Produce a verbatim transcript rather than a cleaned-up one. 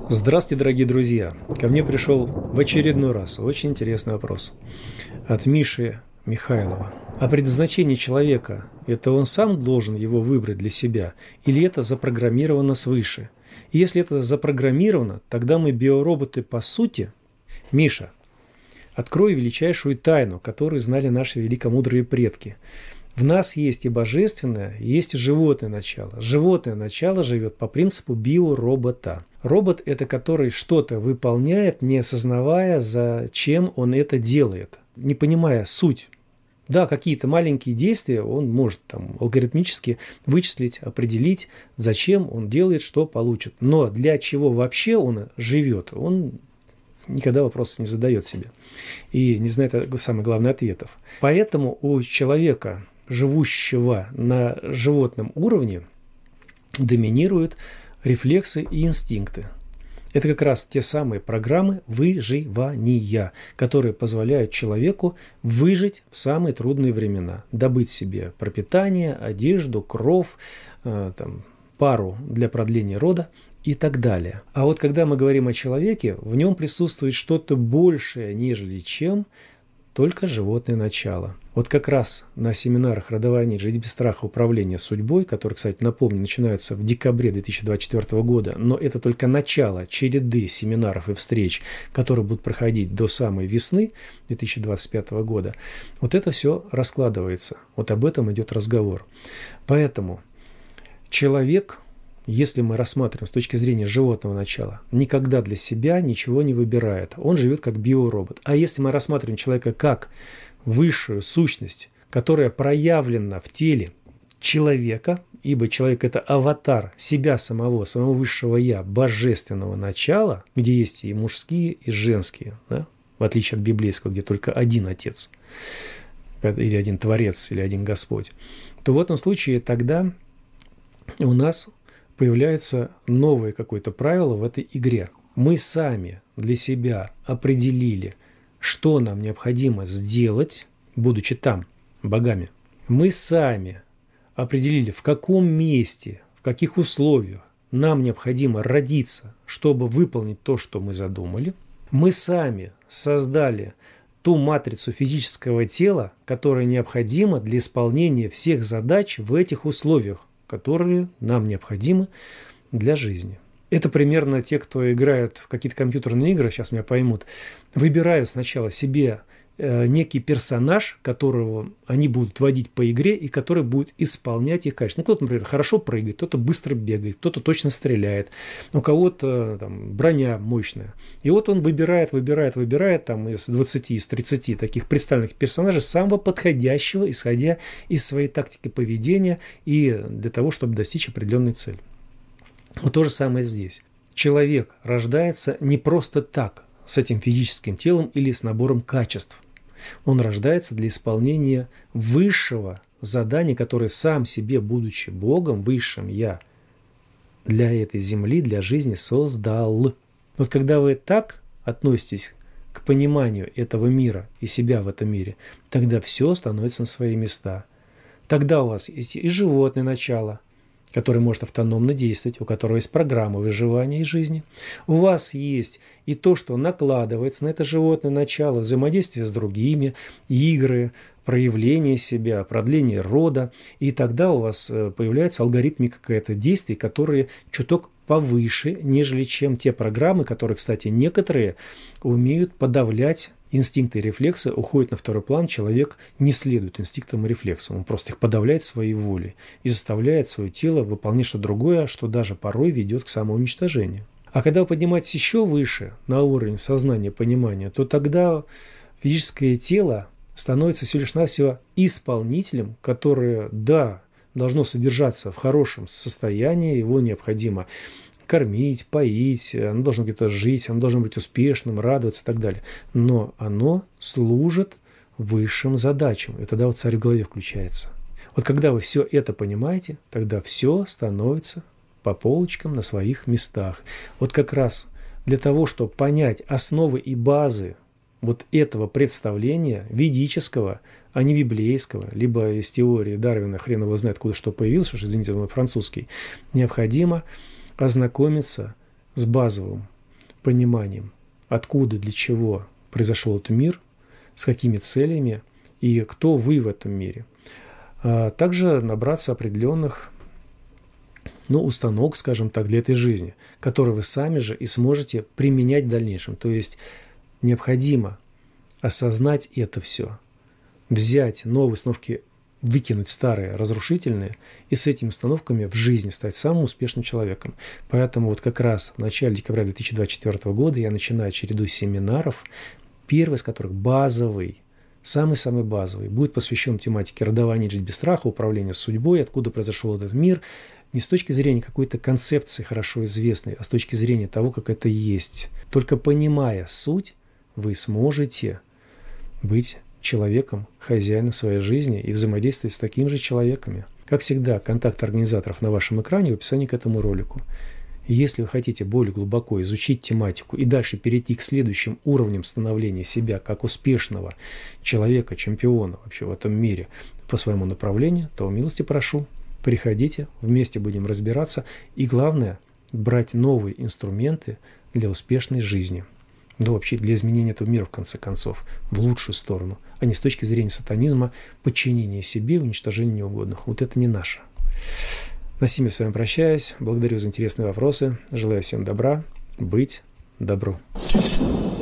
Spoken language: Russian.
Здравствуйте, дорогие друзья! Ко мне пришел в очередной раз очень интересный вопрос от Миши Михайлова. А предназначение человека – это он сам должен его выбрать для себя, или это запрограммировано свыше? И если это запрограммировано, тогда мы биороботы по сути. Миша, открой величайшую тайну, которую знали наши великомудрые предки. В нас есть и божественное, есть и животное начало. Животное начало живет по принципу биоробота. Робот – это который что-то выполняет, не осознавая, зачем он это делает, не понимая суть. Да, какие-то маленькие действия он может там алгоритмически вычислить, определить, зачем он делает, что получит. Но для чего вообще он живет, он никогда вопросов не задает себе и не знает, самое главное, ответов. Поэтому у человека, живущего на животном уровне, доминируют рефлексы и инстинкты. Это как раз те самые программы выживания, которые позволяют человеку выжить в самые трудные времена, добыть себе пропитание, одежду, кров, э, там, пару для продления рода и так далее. А вот когда мы говорим о человеке, в нем присутствует что-то большее, нежели чем только животное начало. Вот как раз на семинарах «Родование, жить без страха, управление судьбой», которые, кстати, напомню, начинаются в декабре две тысячи двадцать четвёртого года, но это только начало череды семинаров и встреч, которые будут проходить до самой весны две тысячи двадцать пятого года, вот это все раскладывается. Вот об этом идет разговор. Поэтому человек, если мы рассматриваем с точки зрения животного начала, никогда для себя ничего не выбирает. Он живет как биоробот. А если мы рассматриваем человека как высшую сущность, которая проявлена в теле человека, ибо человек – это аватар себя самого, своего высшего «я», божественного начала, где есть и мужские, и женские, да? В отличие от библейского, где только один Отец, или один Творец, или один Господь, то в этом случае тогда у нас появляется новое какое-то правило в этой игре. Мы сами для себя определили, что нам необходимо сделать, будучи там, богами. Мы сами определили, в каком месте, в каких условиях нам необходимо родиться, чтобы выполнить то, что мы задумали. Мы сами создали ту матрицу физического тела, которая необходима для исполнения всех задач в этих условиях, которые нам необходимы для жизни. Это примерно те, кто играют в какие-то компьютерные игры, сейчас меня поймут, выбирают сначала себе э, некий персонаж, которого они будут водить по игре и который будет исполнять их качество. Ну, кто-то, например, хорошо прыгает, кто-то быстро бегает, кто-то точно стреляет, у кого-то там, броня мощная. И вот он выбирает, выбирает, выбирает там, из двадцати, из тридцати таких представленных персонажей самого подходящего, исходя из своей тактики поведения и для того, чтобы достичь определенной цели. Вот то же самое здесь. Человек рождается не просто так, с этим физическим телом или с набором качеств. Он рождается для исполнения высшего задания, которое сам себе, будучи Богом, высшим Я, для этой земли, для жизни создал. Вот когда вы так относитесь к пониманию этого мира и себя в этом мире, тогда все становится на свои места. Тогда у вас есть и животное начало, который может автономно действовать, у которого есть программа выживания и жизни. У вас есть и то, что накладывается на это животное начало, взаимодействие с другими, игры, проявление себя, продление рода. И тогда у вас появляется алгоритмика какая-то действий, которые чуток повыше, нежели чем те программы, которые, кстати, некоторые умеют подавлять инстинкты и рефлексы, уходят на второй план, человек не следует инстинктам и рефлексам, он просто их подавляет своей волей и заставляет свое тело выполнять что-то другое, что даже порой ведет к самоуничтожению. А когда вы поднимаетесь еще выше, на уровень сознания, понимания, то тогда физическое тело становится всего лишь навсего исполнителем, которое, да, должно содержаться в хорошем состоянии, его необходимо кормить, поить, оно должно где-то жить, оно должно быть успешным, радоваться и так далее. Но оно служит высшим задачам. И тогда вот царь в голове включается. Вот когда вы все это понимаете, тогда все становится по полочкам на своих местах. Вот как раз для того, чтобы понять основы и базы вот этого представления ведического, а не библейского, либо из теории Дарвина, хрен его знает, откуда что появилось, уж извините, мой французский, необходимо ознакомиться с базовым пониманием, откуда, для чего произошел этот мир, с какими целями и кто вы в этом мире. А также набраться определенных, ну, установок, скажем так, для этой жизни, которые вы сами же и сможете применять в дальнейшем. То есть необходимо осознать это все, взять новые установки, выкинуть старые, разрушительные, и с этими установками в жизни стать самым успешным человеком. Поэтому вот как раз в начале декабря две тысячи двадцать четвёртого года я начинаю череду семинаров, первый из которых базовый, самый-самый базовый, будет посвящен тематике родования «Жить без страха», управления судьбой, откуда произошел этот мир, не с точки зрения какой-то концепции хорошо известной, а с точки зрения того, как это есть. Только понимая суть, вы сможете быть человеком, хозяином своей жизни и взаимодействовать с такими же человеками. Как всегда, контакт организаторов на вашем экране в описании к этому ролику. И если вы хотите более глубоко изучить тематику и дальше перейти к следующим уровням становления себя как успешного человека, чемпиона вообще в этом мире по своему направлению, то милости прошу, приходите, вместе будем разбираться. И главное, брать новые инструменты для успешной жизни. Да вообще для изменения этого мира, в конце концов, в лучшую сторону, а не с точки зрения сатанизма, подчинения себе, уничтожения неугодных. Вот это не наше. На сим я с вами прощаюсь. Благодарю за интересные вопросы. Желаю всем добра, быть добру.